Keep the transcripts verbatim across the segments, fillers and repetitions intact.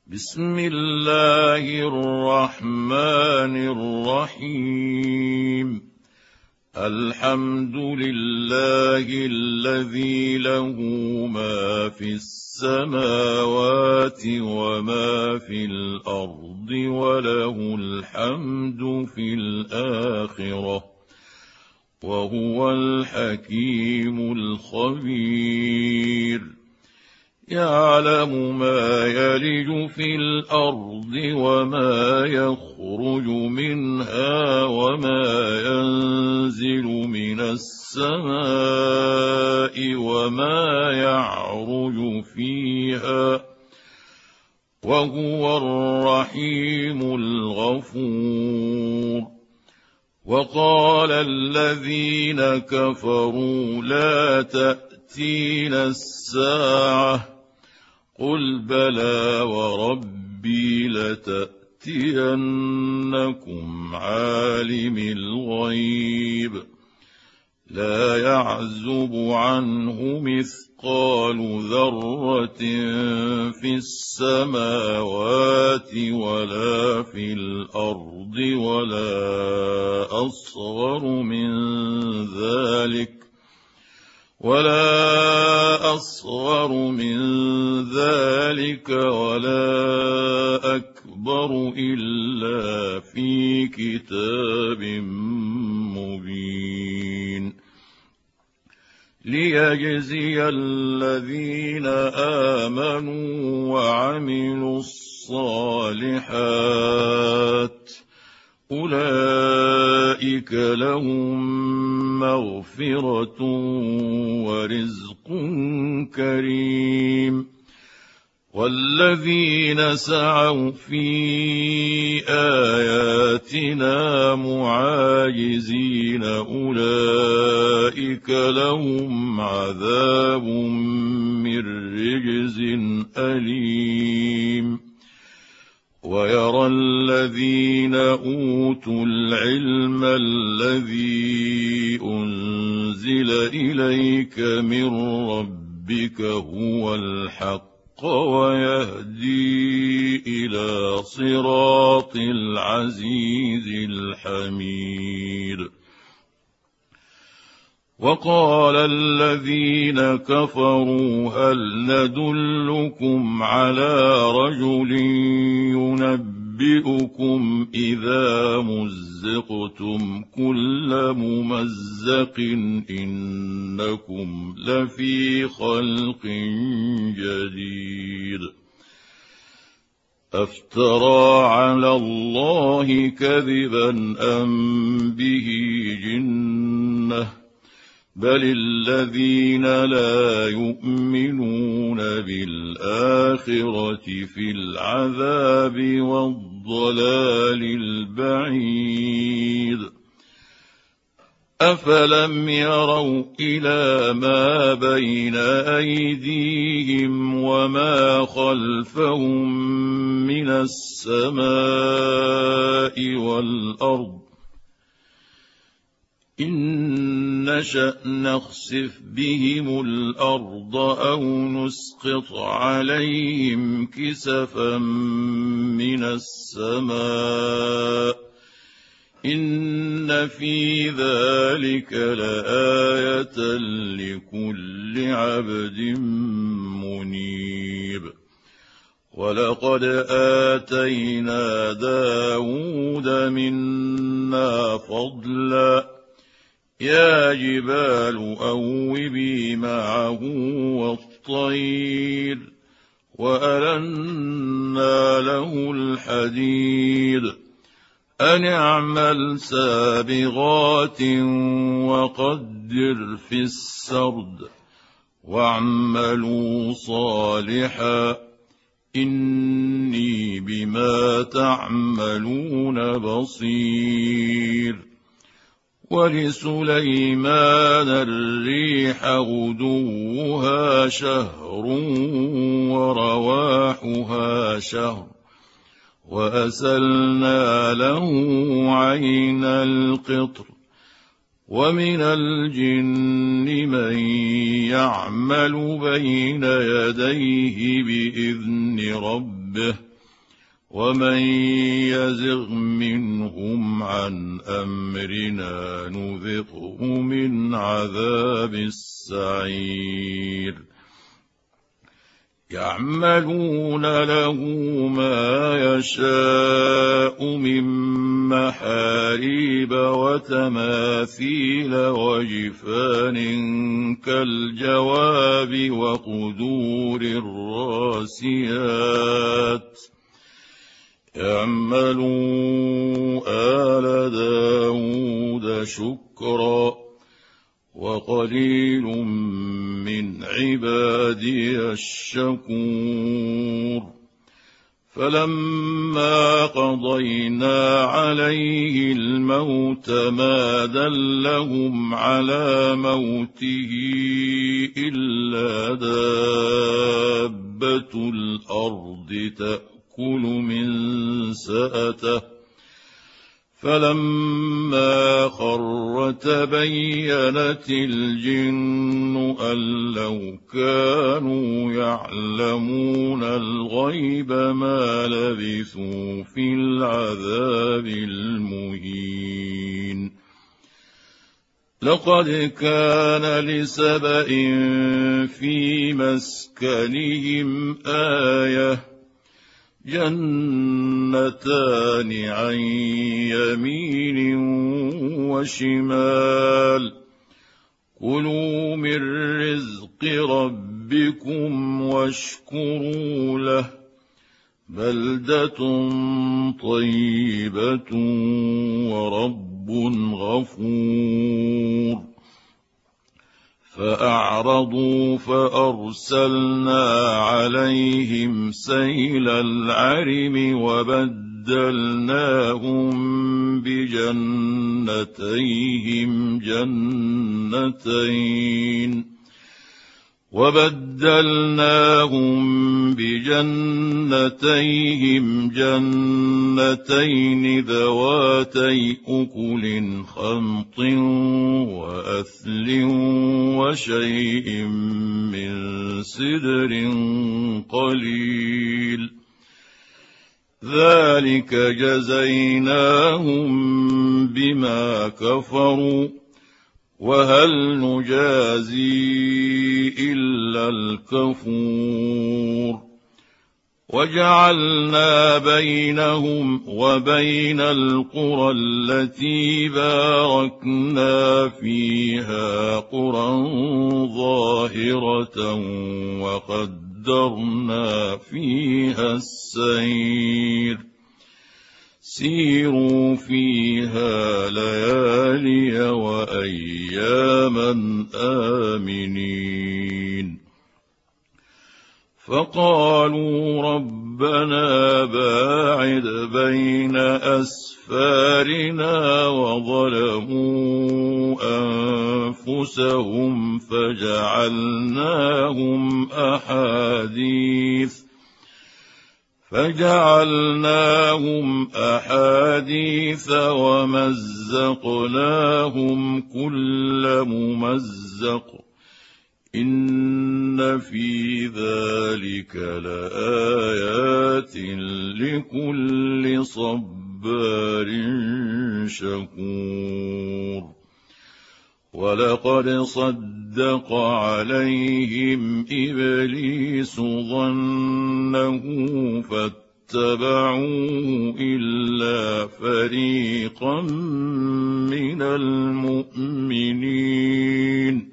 بسم الله الرحمن الرحيم. الحمد لله الذي له ما في السماوات وما في الأرض وله الحمد في الآخرة وهو الحكيم الخبير. يعلم ما يلج في الأرض وما يخرج منها وما ينزل من السماء وما يعرج فيها وهو الرحيم الغفور. وقال الذين كفروا لا تأتينا الساعة قل بلى وربي لتأتينكم عالم الغيب لا يعزب عنه مثقال ذرة في السماوات ولا في الأرض ولا أصغر من ذلك ولا أصغر من ذلك ولا أكبر إلا في كتاب مبين. ليجزي الذين آمنوا وعملوا الصالحات أولئك لهم مغفرة ورزق كريم. والذين سعوا في آياتنا معاجزين أولئك لهم عذاب من رجز أليم. ويرى الذين أوتوا العلم الذي أنزل إليك من ربك هو الحق ويهدي إلى صراط العزيز الحميد. وقال الذين كفروا هل ندلكم على رجل ينبئكم إذا مزقتم كل ممزق إنكم لفي خلق جديد. أفترى على الله كذبا أم به جنة بل الذين لا يؤمنون بالآخرة في العذاب والضلال البعيد. أفلم يروا إلى ما بين أيديهم وما خلفهم من السماء والأرض إن نشأ نخسف بهم الأرض أو نسقط عليهم كسفا من السماء إن في ذلك لآية لكل عبد منيب. ولقد آتينا داود منا فضلا يا جبال أوبي معه والطير وألنا له الحديد أن اعمل سابغات وقدر في السرد واعملوا صالحا إني بما تعملون بصير. ولسليمان الريح غدوها شهر ورواحها شهر وأسلنا له عين القطر ومن الجن من يعمل بين يديه بإذن ربه ومن يزغ منهم عن أمرنا نذقه من عذاب السعير يعملون له ما يشاء من محاريب وتماثيل وجفان كالجواب وقدور الراسيات اعملوا آل داود شكرا وقليل من عبادي الشكور فلما قضينا عليه الموت ما دلهم على موته إلا دابة الأرض تأكل من سأته فلما خر تبينت الجن أن لو كانوا يعلمون الغيب ما لبثوا في العذاب المهين لقد كان لسبإ في مسكنهم آية جنتان عن يمين وشمال كلوا من رزق ربكم واشكروا له بلدة طيبة ورب غفور فأعرضوا فأرسلنا عليهم سيل العرم وبدلناهم بجنتيهم جنتين وبدلناهم بجنتيهم جنتين ذواتي أكل خمط وأثل وشيء من سدر قليل ذلك جزيناهم بما كفروا وهل نجازي إلا الكفور وجعلنا بينهم وبين القرى التي باركنا فيها قرى ظاهرة وقدرنا فيها السير سيروا فيها ليالي وأياما آمنين فقالوا ربنا باعد بين أسفارنا وظلموا أنفسهم فجعلناهم أحاديث فجعلناهم أحاديث ومزقناهم كل ممزق إن في ذلك لآيات لكل صبار شكور ولقد صدق عليهم إبليس ظنه فاتبعوه إلا فريقا من المؤمنين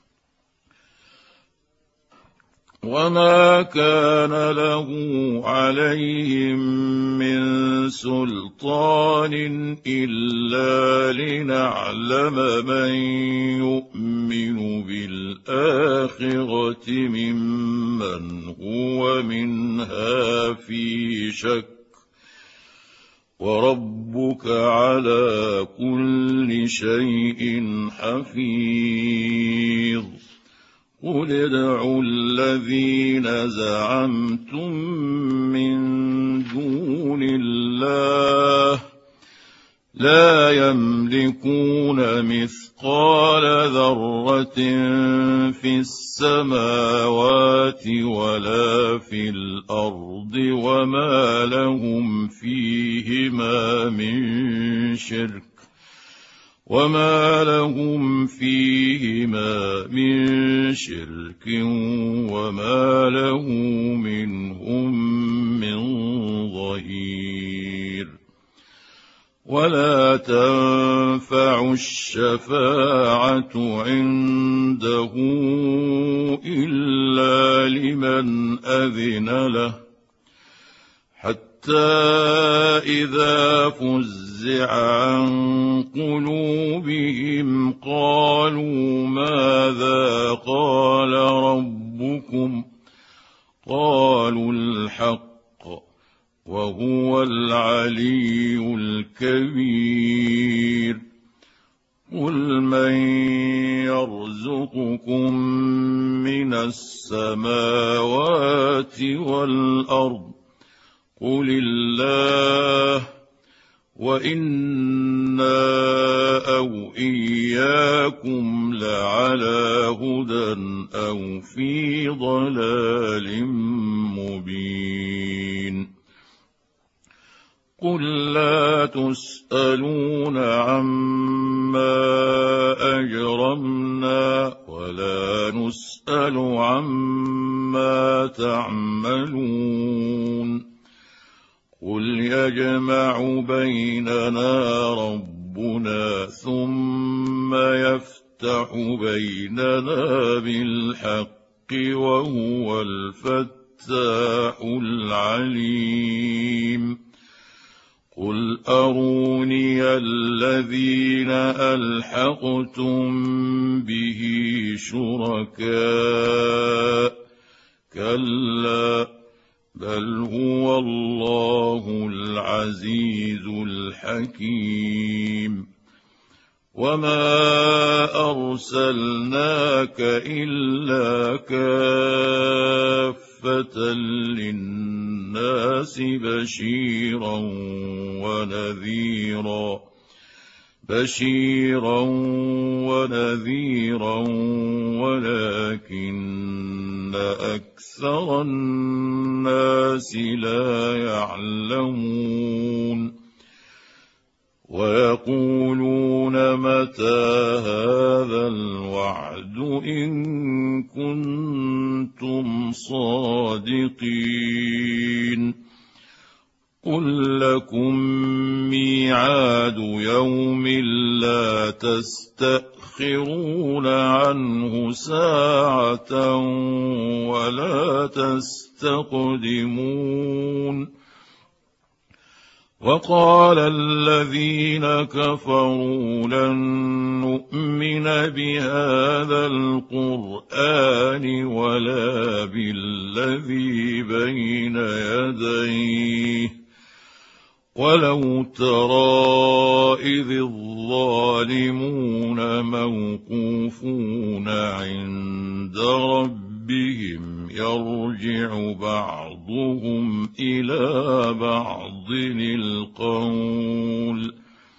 وما كان له عليهم من سلطان إلا لنعلم من يؤمن بالآخرة ممن هو منها في شك وربك على كل شيء حفيظ قل ادعوا الذين زعمتم من دون الله لا يملكون مثقال ذرة في السماوات ولا في الأرض وما لهم فيهما من شرك وما لهم فيهما من شرك وما له منهم من ظهير. ولا تنفع الشفاعة عنده إلا لمن أذن له حتى إذا فزع عن قلوبهم قالوا ماذا قال ربكم قالوا الحق وهو العلي الكبير. قل من يرزقكم من السماوات والأرض قل الله وإنا أو إياكم لعلى هدى أو في ضلال مبين. قل لا تسألون عما أجرمنا ولا نسأل عما تعملون. قل يجمع بيننا ربنا ثم يفتح بيننا بالحق وهو الفتاح العليم. قل أروني الذين ألحقتم به شركاء كلا بل هو الله العزيز الحكيم. وما أرسلناك إلا كافة للناس بشيرا ونذيرا بشيرا ونذيرا ولكن أكثر الناس لا يعلمون. ويقولون متى هذا الوعد إن كنتم صادقين. قل لكم ميعاد يوم لا تستأخرون عنه ساعة ولا تستقدمون. وقال الذين كفروا لن نؤمن بهذا القرآن ولا بالذي بين يديه ولو ترى إذ الظالمون موقوفون عند ربهم يرجع بعضهم إلى بعض القول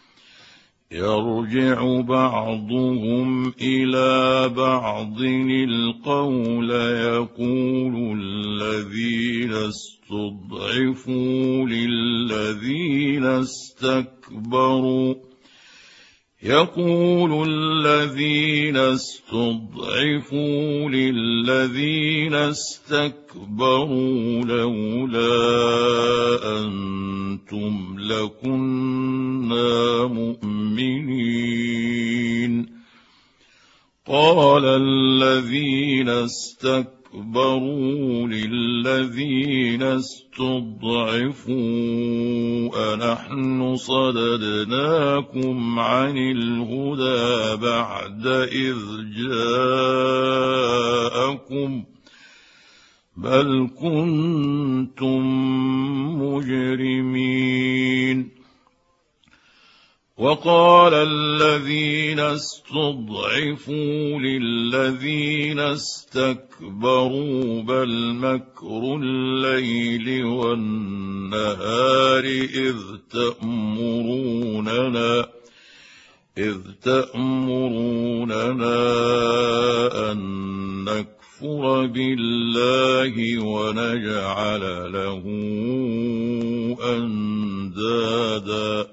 يرجع بعضهم إلى بعض القول يقول الذين استضعفوا للذين استكبروا يقول الذين استضعفوا للذين استكبروا لولا أنتم لكنا مؤمنين. قال الذين استكبروا للذين استضعفوا أنحن صددناكم عن الهدى بعد إذ جاءكم بل كنتم مجرمين. وقال الذين استضعفوا للذين استكبروا بل مكر الليل والنهار إذ تأمروننا إذ تأمروننا أن نكفر نكفر بالله ونجعل له أندادا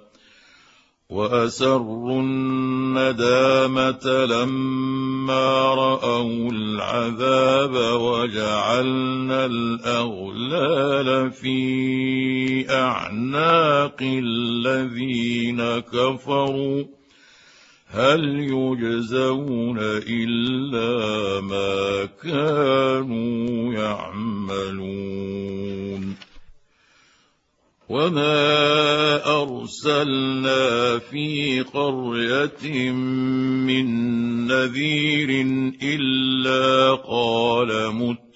وأسروا الندامة لما رأوا العذاب وجعلنا الأغلال في أعناق الذين كفروا هل يجزون إلا ما كانوا يعملون وما أرسلنا في قرية من نذير إلا قال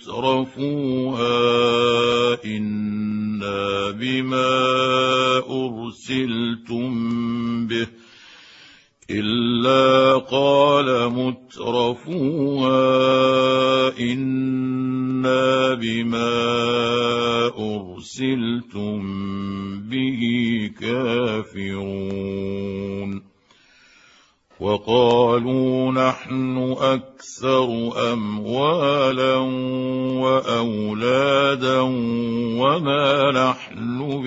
مترفوها إنا بما أرسلتم به إلا قال مترفوها إنا بما أرسلتم به كافرون وقالوا نحن أكثر أموالا وأولادا وما نحن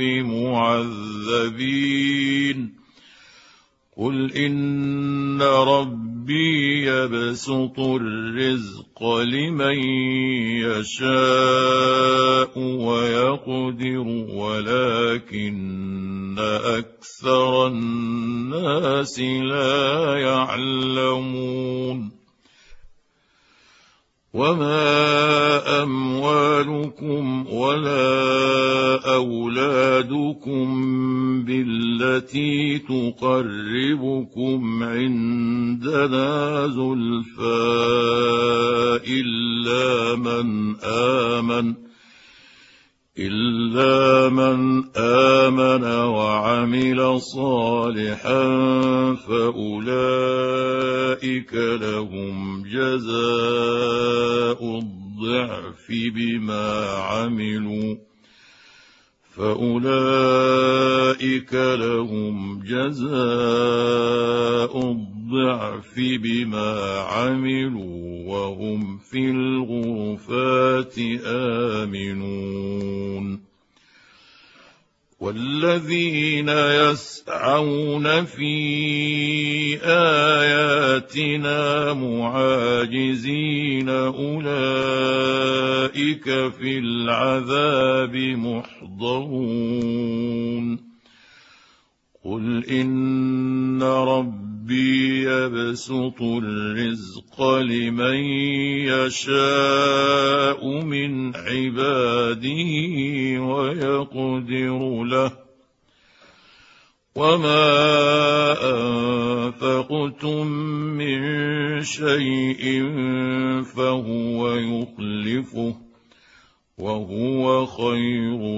بمعذبين قل إن ربي يبسط الرزق لمن يشاء ويقدر ولكن أكثر الناس لا يعلمون وما أموالكم ولا أولادكم بالتي تقربكم عندنا زلفى إلا من آمن إلا من آمن وعمل صالحا فأولئك لهم جزاء الضعف بما عملوا فأولئك لهم جزاء الضعف بما عملوا وهم في الغرفات آمنون والذين يسعون في آياتنا معاجزين أولئك في العذاب محضرون قل إن ربي يبسط الرزق لمن يشاء من عباده ويقدر له وما أنفقتم من شيء فهو يخلفه وهو خير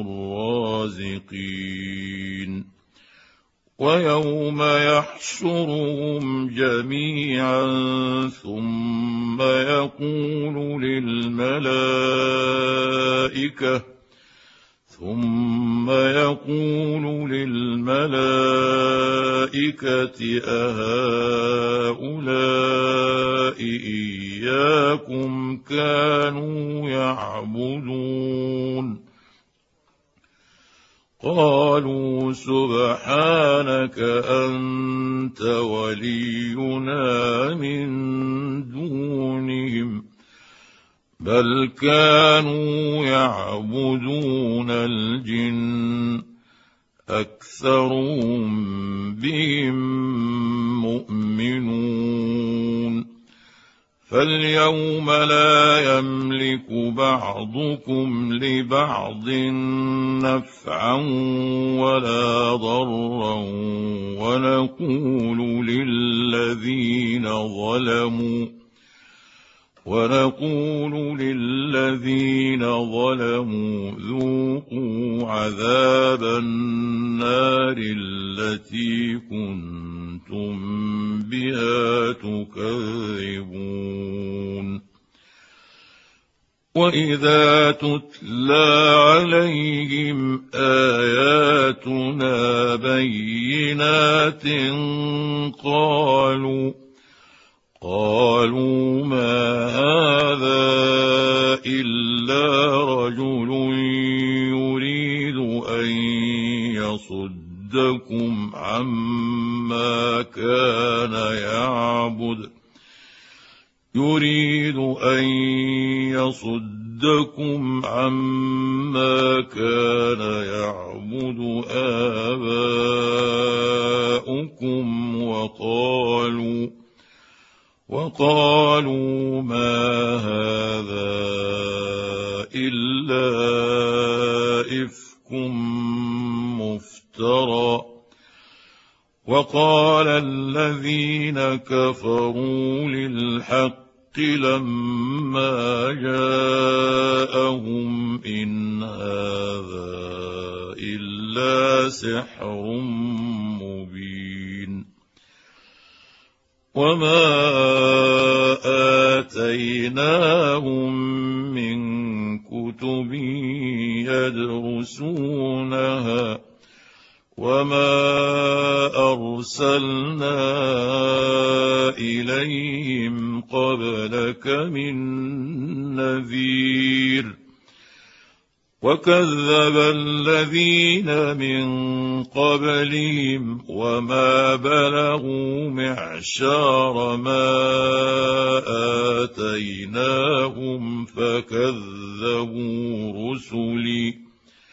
الرازقين ويوم يحشرهم جميعا ثم يقول للملائكة ثم يقول للملائكة أهؤلاء إياكم كانوا يعبدون قالوا سبحانك أنت ولينا من دونهم بل كانوا يعبدون الجن أكثرهم بهم مؤمنون فاليوم لا يملك بعضكم لبعض نفعا ولا ضرا ونقول للذين ظلموا ونقول للذين ظلموا ذوقوا عذاب النار التي كنتم بها تكذبون وإذا تتلى عليهم آياتنا بينات قالوا قالوا ما هذا أن يصدكم عما كان يعبد يريد أن يصدكم عما كان يعبد آباؤكم وقالوا وقالوا ما هذا إلا إفك مفترى وقال الذين كفروا للحق لما جاءهم إن هذا إلا سحر مبين وما آتيناهم من كتب يدرسونها وما أرسلنا إليهم قبلك من نذير وكذب الذين من قبلهم وما بلغوا معشار ما آتيناهم فكذبوا رسلي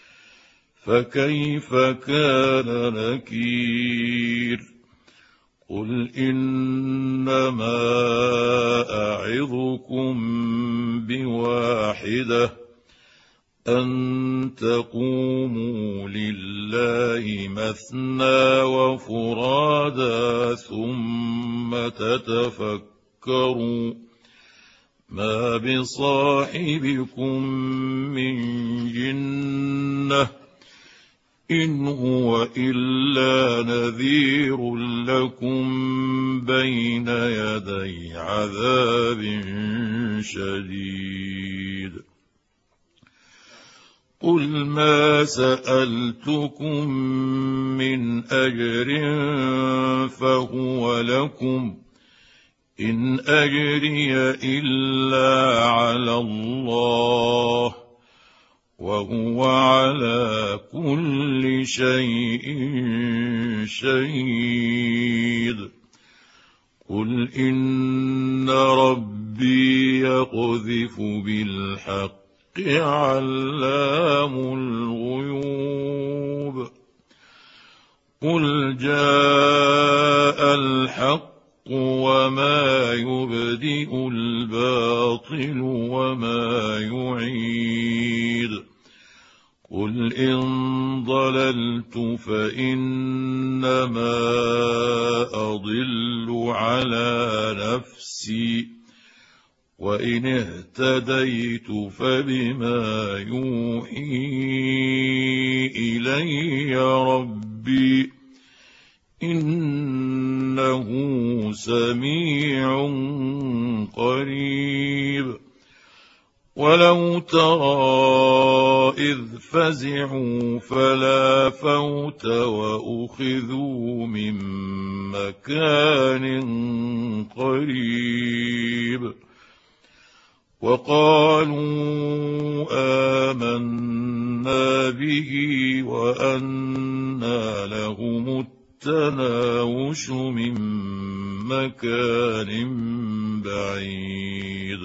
فكيف كان نكير قل إنما أعظكم بواحدة أن تقوموا لله مثنى وفرادا ثم تتفكروا ما بصاحبكم من جنة إن هو إلا نذير لكم بين يدي عذاب شديد قل ما سألتكم من أجر فهو لكم إن أجري إلا على الله وهو على كل شيء شهيد قل إن ربي يقذف بالحق علام الغيوب قل جاء الحق وما يبدئ الباطل وما يعيد قل إن ضللت فإنما أضل على نفسي وإن اهتديت فبما يوحي إلي ربي إنه سميع قريب ولو ترى إذ فزعوا فلا فوت وأخذوا من مكان قريب وقالوا آمنا به وأنى لهم التناوش من مكان بعيد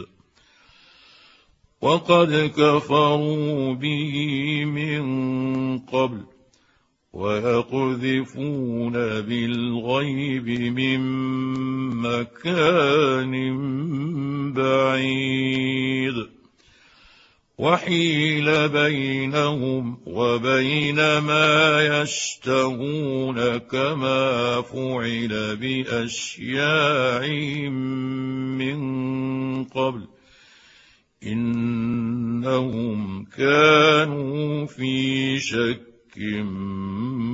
وقد كفروا به من قبل ويقذفون بالغيب من مكان بعيد وحيل بينهم وبين ما يشتهون كما فعل بأشياعهم من قبل إنهم كانوا في شك